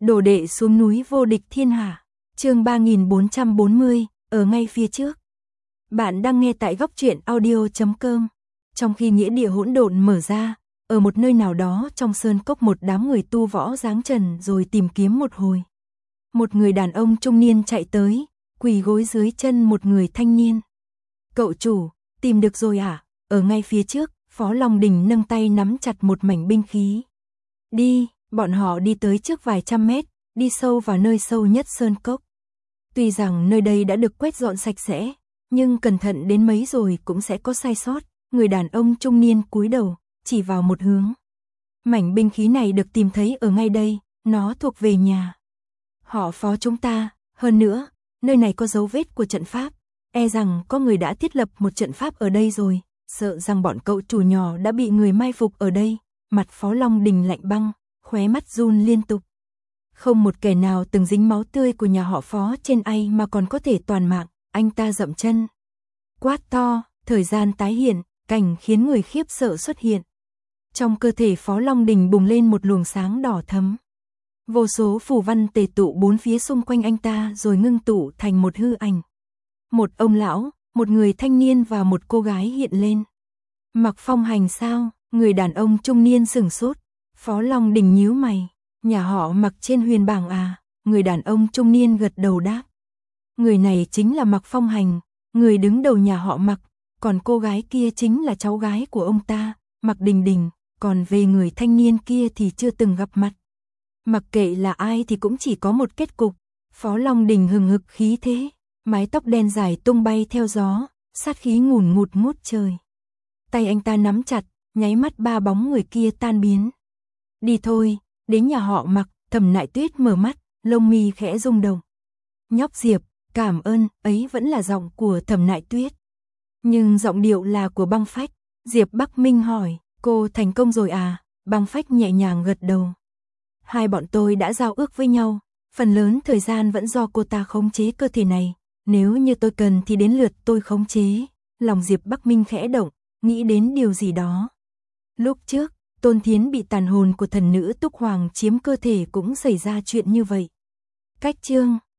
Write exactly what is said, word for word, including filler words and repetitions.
Đồ đệ xuống núi vô địch thiên hạ. Chương ba nghìn bốn trăm bốn mươi, ở ngay phía trước. Bạn đang nghe tại góc truyện audio chấm com. Trong khi nghĩa địa hỗn độn mở ra, ở một nơi nào đó trong sơn cốc một đám người tu võ dáng trần rồi tìm kiếm một hồi. Một người đàn ông trung niên chạy tới, quỳ gối dưới chân một người thanh niên. Cậu chủ, tìm được rồi à? Ở ngay phía trước, Phó Long Đình nâng tay nắm chặt một mảnh binh khí. Đi, bọn họ đi tới trước vài trăm mét, đi sâu vào nơi sâu nhất sơn cốc. Tuy rằng nơi đây đã được quét dọn sạch sẽ, nhưng cẩn thận đến mấy rồi cũng sẽ có sai sót. Người đàn ông trung niên cúi đầu, chỉ vào một hướng. Mảnh binh khí này được tìm thấy ở ngay đây, nó thuộc về nhà họ Phó chúng ta, hơn nữa, nơi này có dấu vết của trận pháp, e rằng có người đã thiết lập một trận pháp ở đây rồi, sợ rằng bọn cậu chủ nhỏ đã bị người mai phục ở đây. Mặt Phó Long Đình lạnh băng, khóe mắt run liên tục. Không một kẻ nào từng dính máu tươi của nhà họ Phó trên ai mà còn có thể toàn mạng, anh ta dậm chân. Quát to, thời gian tái hiện, cảnh khiến người khiếp sợ xuất hiện. Trong cơ thể Phó Long Đình bùng lên một luồng sáng đỏ thẫm. Vô số phù văn tề tụ bốn phía xung quanh anh ta rồi ngưng tụ thành một hư ảnh. Một ông lão, một người thanh niên và một cô gái hiện lên. Mặc Phong Hành sao? Người đàn ông trung niên sửng sốt. Phó Long Đình nhíu mày. Nhà họ Mặc trên huyền bảng à? Người đàn ông trung niên gật đầu đáp. Người này chính là Mặc Phong Hành, người đứng đầu nhà họ Mặc. Còn cô gái kia chính là cháu gái của ông ta, Mặc Đình Đình. Còn về người thanh niên kia thì chưa từng gặp mặt. Mặc kệ là ai thì cũng chỉ có một kết cục. Phó Long Đình hừng hực khí thế, mái tóc đen dài tung bay theo gió, sát khí ngùn ngụt ngút trời. Tay anh ta nắm chặt, nháy mắt ba bóng người kia tan biến. Đi thôi, đến nhà họ Mặc. Thẩm Nại Tuyết mở mắt, lông mi khẽ rung động. Nhóc Diệp, cảm ơn, ấy vẫn là giọng của Thẩm Nại Tuyết. Nhưng giọng điệu là của Băng Phách. Diệp Bắc Minh hỏi, cô thành công rồi à? Băng Phách nhẹ nhàng gật đầu. Hai bọn tôi đã giao ước với nhau, phần lớn thời gian vẫn do cô ta khống chế cơ thể này. Nếu như tôi cần thì đến lượt tôi khống chế. Lòng Diệp Bắc Minh khẽ động, nghĩ đến điều gì đó. Lúc trước, Tôn Thiến bị tàn hồn của thần nữ Túc Hoàng chiếm cơ thể cũng xảy ra chuyện như vậy. Cách chương